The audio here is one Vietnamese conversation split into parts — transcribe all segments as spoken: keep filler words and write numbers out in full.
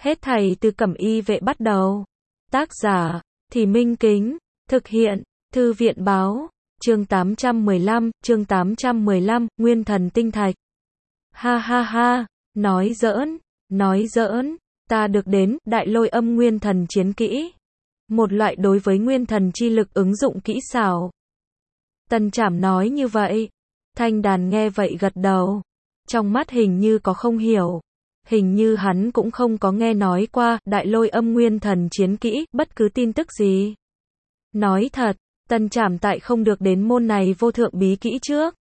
Hết thảy từ Cẩm Y Vệ bắt đầu. Tác giả, Thì Minh Kính. Thực hiện, Thư viện Báo. Chương tám trăm mười lăm, chương tám trăm mười lăm, Nguyên Thần Tinh Thạch. Ha ha ha, nói giỡn, nói giỡn, ta được đến Đại Lôi Âm Nguyên Thần Chiến Kỹ. Một loại đối với nguyên thần chi lực ứng dụng kỹ xảo. Tần Trảm nói như vậy. Thanh Đàn nghe vậy gật đầu. Trong mắt hình như có không hiểu. Hình như hắn cũng không có nghe nói qua Đại Lôi Âm Nguyên Thần Chiến Kỹ, bất cứ tin tức gì. Nói thật, Tần Trảm tại không được đến môn này vô thượng bí kỹ trước.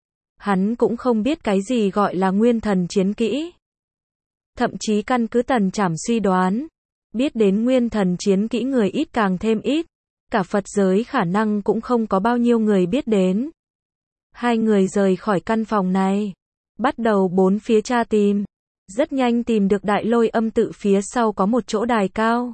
Hắn cũng không biết cái gì gọi là Nguyên Thần Chiến Kỹ. Thậm chí căn cứ Tần Trảm suy đoán, biết đến Nguyên Thần Chiến Kỹ người ít càng thêm ít. Cả Phật giới khả năng cũng không có bao nhiêu người biết đến. Hai người rời khỏi căn phòng này. Bắt đầu bốn phía tra tìm. Rất nhanh tìm được Đại Lôi Âm tự phía sau có một chỗ đài cao.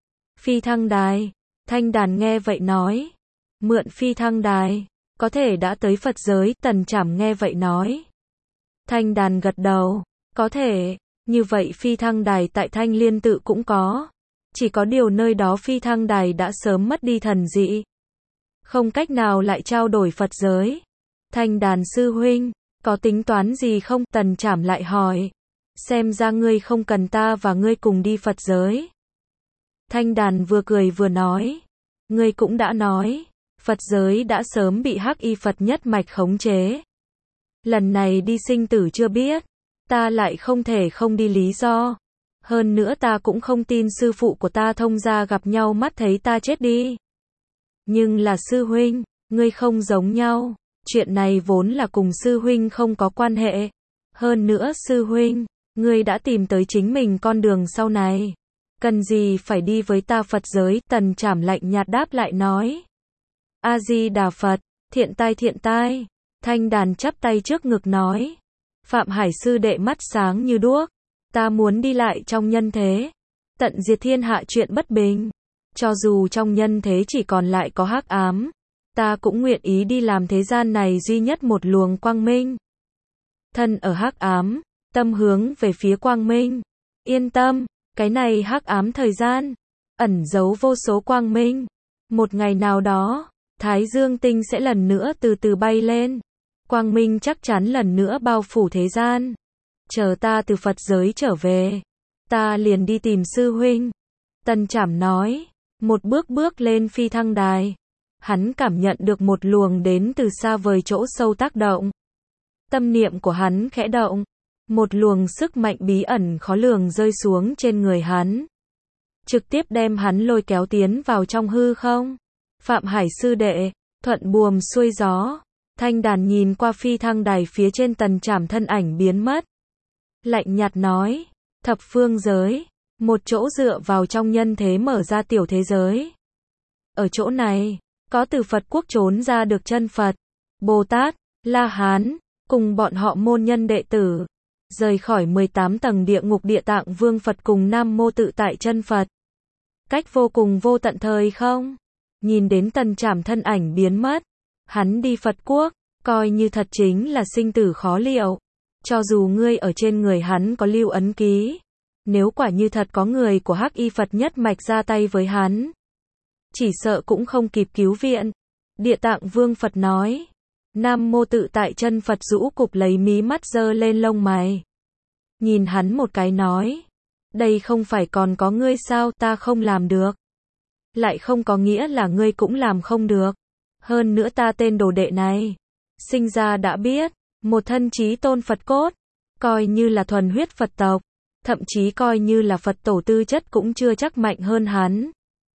Phi thăng đài. Thanh Đàn nghe vậy nói. Mượn phi thăng đài. Có thể đã tới Phật giới. Tần Trảm nghe vậy nói. Thanh Đàn gật đầu. Có thể. Như vậy phi thăng đài tại Thanh Liên tự cũng có. Chỉ có điều nơi đó phi thăng đài đã sớm mất đi thần dị. Không cách nào lại trao đổi Phật giới. Thanh Đàn sư huynh, có tính toán gì không? Tần Trảm lại hỏi. Xem ra ngươi không cần ta và ngươi cùng đi Phật giới. Thanh Đàn vừa cười vừa nói. Ngươi cũng đã nói. Phật giới đã sớm bị Hắc Y Phật nhất mạch khống chế. Lần này đi sinh tử chưa biết. Ta lại không thể không đi lý do. Hơn nữa ta cũng không tin sư phụ của ta thông gia gặp nhau mắt thấy ta chết đi. Nhưng là sư huynh, ngươi không giống nhau. Chuyện này vốn là cùng sư huynh không có quan hệ. Hơn nữa sư huynh, ngươi đã tìm tới chính mình con đường sau này. Cần gì phải đi với ta Phật giới? Tần Trảm lạnh nhạt đáp lại nói. A-di-đà Phật, thiện tai thiện tai. Thanh Đàn chắp tay trước ngực nói. Phạm Hải sư đệ mắt sáng như đuốc. Ta muốn đi lại trong nhân thế. Tận diệt thiên hạ chuyện bất bình. Cho dù trong nhân thế chỉ còn lại có hắc ám. Ta cũng nguyện ý đi làm thế gian này duy nhất một luồng quang minh. Thân ở hắc ám, tâm hướng về phía quang minh. Yên tâm, cái này hắc ám thời gian, ẩn giấu vô số quang minh. Một ngày nào đó, Thái Dương tinh sẽ lần nữa từ từ bay lên. Quang minh chắc chắn lần nữa bao phủ thế gian. Chờ ta từ Phật giới trở về, ta liền đi tìm sư huynh. Tần Trảm nói, một bước bước lên phi thăng đài. Hắn cảm nhận được một luồng đến từ xa vời chỗ sâu tác động. Tâm niệm của hắn khẽ động. Một luồng sức mạnh bí ẩn khó lường rơi xuống trên người hắn. Trực tiếp đem hắn lôi kéo tiến vào trong hư không. Phạm Hải sư đệ, thuận buồm xuôi gió. Thanh Đàn nhìn qua phi thăng đài phía trên. Tần Trảm thân ảnh biến mất. Lạnh nhạt nói, thập phương giới, một chỗ dựa vào trong nhân thế mở ra tiểu thế giới. Ở chỗ này, có từ Phật quốc trốn ra được chân Phật, Bồ Tát, La Hán, cùng bọn họ môn nhân đệ tử, rời khỏi mười tám tầng địa ngục Địa Tạng Vương Phật cùng Nam Mô Tự Tại chân Phật. Cách vô cùng vô tận thời không, nhìn đến Tần Trảm thân ảnh biến mất, hắn đi Phật quốc, coi như thật chính là sinh tử khó liệu. Cho dù ngươi ở trên người hắn có lưu ấn ký, nếu quả như thật có người của Hắc Y Phật nhất mạch ra tay với hắn, chỉ sợ cũng không kịp cứu viện. Địa Tạng Vương Phật nói. Nam Mô Tự Tại chân Phật rũ cụp lấy mí mắt giơ lên lông mày. Nhìn hắn một cái nói. Đây không phải còn có ngươi sao? Ta không làm được. Lại không có nghĩa là ngươi cũng làm không được. Hơn nữa ta tên đồ đệ này, sinh ra đã biết, một thân chí tôn Phật cốt, coi như là thuần huyết Phật tộc, thậm chí coi như là Phật tổ tư chất cũng chưa chắc mạnh hơn hắn.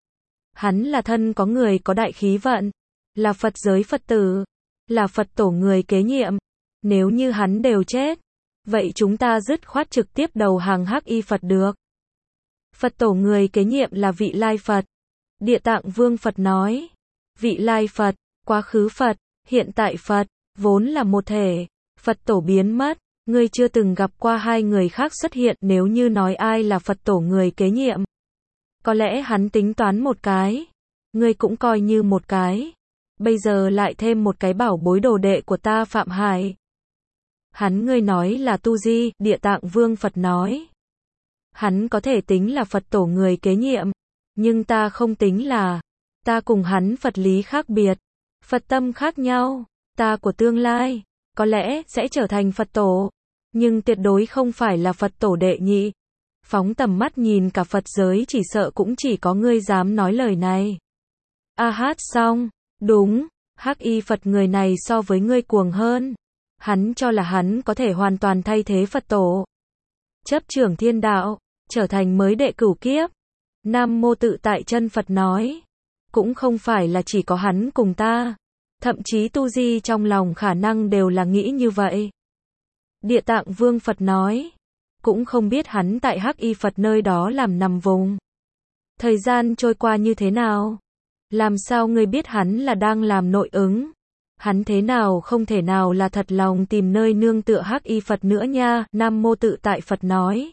Hắn là thân có người có đại khí vận, là Phật giới Phật tử, là Phật tổ người kế nhiệm. Nếu như hắn đều chết, vậy chúng ta dứt khoát trực tiếp đầu hàng Hắc Y Phật được. Phật tổ người kế nhiệm là Vị Lai Phật. Địa Tạng Vương Phật nói. Vị Lai Phật, quá khứ Phật, hiện tại Phật, vốn là một thể. Phật tổ biến mất, ngươi chưa từng gặp qua hai người khác xuất hiện. Nếu như nói ai là Phật tổ người kế nhiệm, có lẽ hắn tính toán một cái, ngươi cũng coi như một cái. Bây giờ lại thêm một cái bảo bối đồ đệ của ta Phạm Hải. Hắn ngươi nói là tu di, Địa Tạng Vương Phật nói. Hắn có thể tính là Phật tổ người kế nhiệm, nhưng ta không tính là. Ta cùng hắn Phật lý khác biệt, Phật tâm khác nhau. Ta của tương lai, có lẽ sẽ trở thành Phật tổ, nhưng tuyệt đối không phải là Phật tổ đệ nhị. Phóng tầm mắt nhìn cả Phật giới chỉ sợ cũng chỉ có ngươi dám nói lời này. A hát xong, đúng, Hắc Y Phật người này so với ngươi cuồng hơn. Hắn cho là hắn có thể hoàn toàn thay thế Phật tổ. Chấp trưởng thiên đạo, trở thành mới đệ cửu kiếp. Nam Mô Tự Tại Chân Phật nói, cũng không phải là chỉ có hắn cùng ta. Thậm chí tu di trong lòng khả năng đều là nghĩ như vậy. Địa Tạng Vương Phật nói, cũng không biết hắn tại Hắc Y Phật nơi đó làm nằm vùng. Thời gian trôi qua như thế nào? Làm sao ngươi biết hắn là đang làm nội ứng? Hắn thế nào không thể nào là thật lòng tìm nơi nương tựa Hắc Y Phật nữa nha, Nam Mô Tự Tại Phật nói.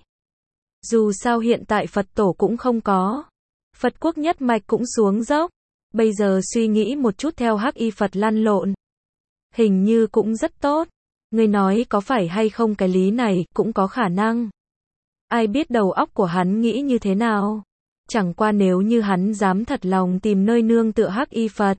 Dù sao hiện tại Phật tổ cũng không có. Phật quốc nhất mạch cũng xuống dốc. Bây giờ suy nghĩ một chút theo Hắc Y Phật lăn lộn. Hình như cũng rất tốt. Ngươi nói có phải hay không cái lý này, cũng có khả năng. Ai biết đầu óc của hắn nghĩ như thế nào. Chẳng qua nếu như hắn dám thật lòng tìm nơi nương tựa Hắc Y Phật.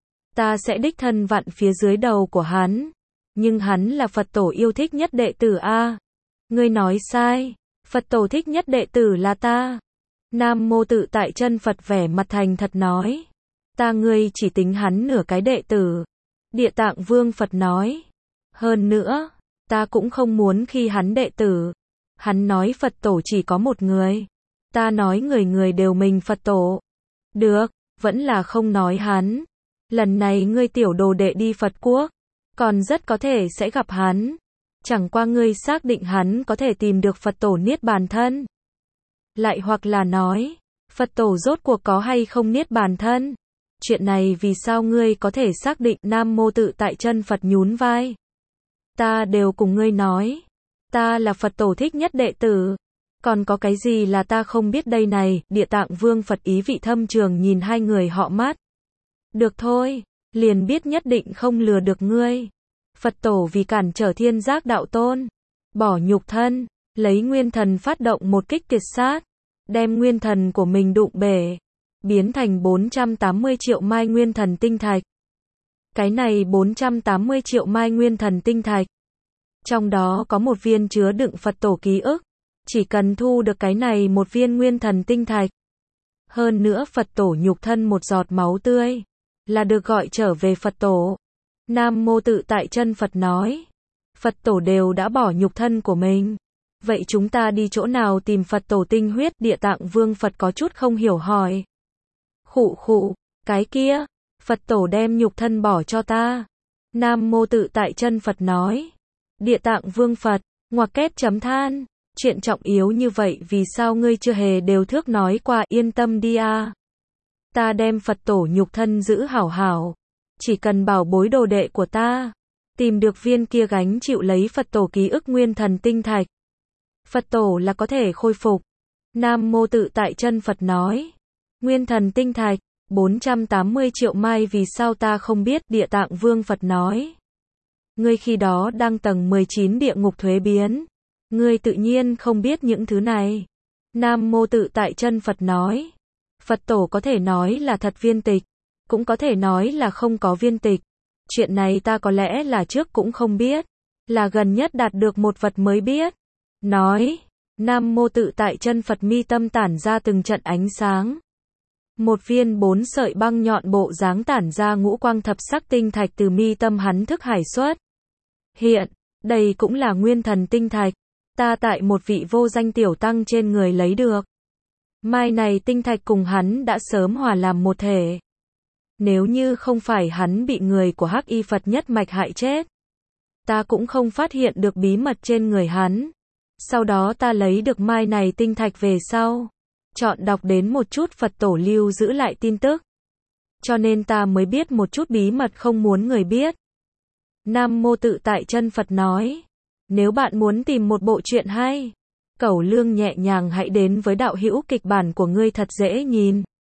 Ta sẽ đích thân vặn phía dưới đầu của hắn. Nhưng hắn là Phật tổ yêu thích nhất đệ tử a. Ngươi nói sai. Phật tổ thích nhất đệ tử là ta. Nam Mô Tự Tại Chân Phật vẻ mặt thành thật nói. Ta ngươi chỉ tính hắn nửa cái đệ tử. Địa Tạng Vương Phật nói. Hơn nữa, ta cũng không muốn khi hắn đệ tử. Hắn nói Phật tổ chỉ có một người. Ta nói người người đều mình Phật tổ. Được, vẫn là không nói hắn. Lần này ngươi tiểu đồ đệ đi Phật quốc, còn rất có thể sẽ gặp hắn. Chẳng qua ngươi xác định hắn có thể tìm được Phật tổ niết bàn thân. Lại hoặc là nói, Phật tổ rốt cuộc có hay không niết bàn thân. Chuyện này vì sao ngươi có thể xác định? Nam Mô Tự Tại Chân Phật nhún vai. Ta đều cùng ngươi nói. Ta là Phật tổ thích nhất đệ tử. Còn có cái gì là ta không biết đây này? Địa Tạng Vương Phật ý vị thâm trường nhìn hai người họ mắt. Được thôi, liền biết nhất định không lừa được ngươi. Phật tổ vì cản trở thiên giác đạo tôn, bỏ nhục thân, lấy nguyên thần phát động một kích tuyệt sát, đem nguyên thần của mình đụng bể, biến thành bốn trăm tám mươi triệu mai nguyên thần tinh thạch. Cái này bốn trăm tám mươi triệu mai nguyên thần tinh thạch, trong đó có một viên chứa đựng Phật tổ ký ức, chỉ cần thu được cái này một viên nguyên thần tinh thạch. Hơn nữa Phật tổ nhục thân một giọt máu tươi, là được gọi trở về Phật tổ. Nam Mô Tự Tại Chân Phật nói, Phật tổ đều đã bỏ nhục thân của mình. Vậy chúng ta đi chỗ nào tìm Phật tổ tinh huyết? Địa Tạng Vương Phật có chút không hiểu hỏi. Khụ khụ, cái kia, Phật tổ đem nhục thân bỏ cho ta. Nam Mô Tự Tại Chân Phật nói. Địa Tạng Vương Phật, ngoặc kép chấm than, chuyện trọng yếu như vậy vì sao ngươi chưa hề đều thước nói qua? Yên tâm đi a. Ta đem Phật tổ nhục thân giữ hảo hảo. Chỉ cần bảo bối đồ đệ của ta, tìm được viên kia gánh chịu lấy Phật tổ ký ức nguyên thần tinh thạch. Phật tổ là có thể khôi phục. Nam Mô Tự Tại Chân Phật nói. Nguyên thần tinh thạch, bốn trăm tám mươi triệu mai vì sao ta không biết? Địa Tạng Vương Phật nói. Ngươi khi đó đang tầng mười chín địa ngục thuế biến. Ngươi tự nhiên không biết những thứ này. Nam Mô Tự Tại Chân Phật nói. Phật tổ có thể nói là thật viên tịch, cũng có thể nói là không có viên tịch. Chuyện này ta có lẽ là trước cũng không biết, là gần nhất đạt được một vật mới biết. Nói, Nam Mô Tự Tại Chân Phật mi tâm tản ra từng trận ánh sáng. Một viên bốn sợi băng nhọn bộ dáng tản ra ngũ quang thập sắc tinh thạch từ mi tâm hắn thức hải xuất. Hiện, đây cũng là nguyên thần tinh thạch. Ta tại một vị vô danh tiểu tăng trên người lấy được. Mai này tinh thạch cùng hắn đã sớm hòa làm một thể. Nếu như không phải hắn bị người của Hắc Y Phật nhất mạch hại chết, ta cũng không phát hiện được bí mật trên người hắn. Sau đó ta lấy được mai này tinh thạch về sau, chọn đọc đến một chút Phật tổ lưu giữ lại tin tức. Cho nên ta mới biết một chút bí mật không muốn người biết. Nam Mô Tự Tại Chân Phật nói, nếu bạn muốn tìm một bộ truyện hay, cẩu lương nhẹ nhàng hãy đến với đạo hữu kịch bản của ngươi thật dễ nhìn.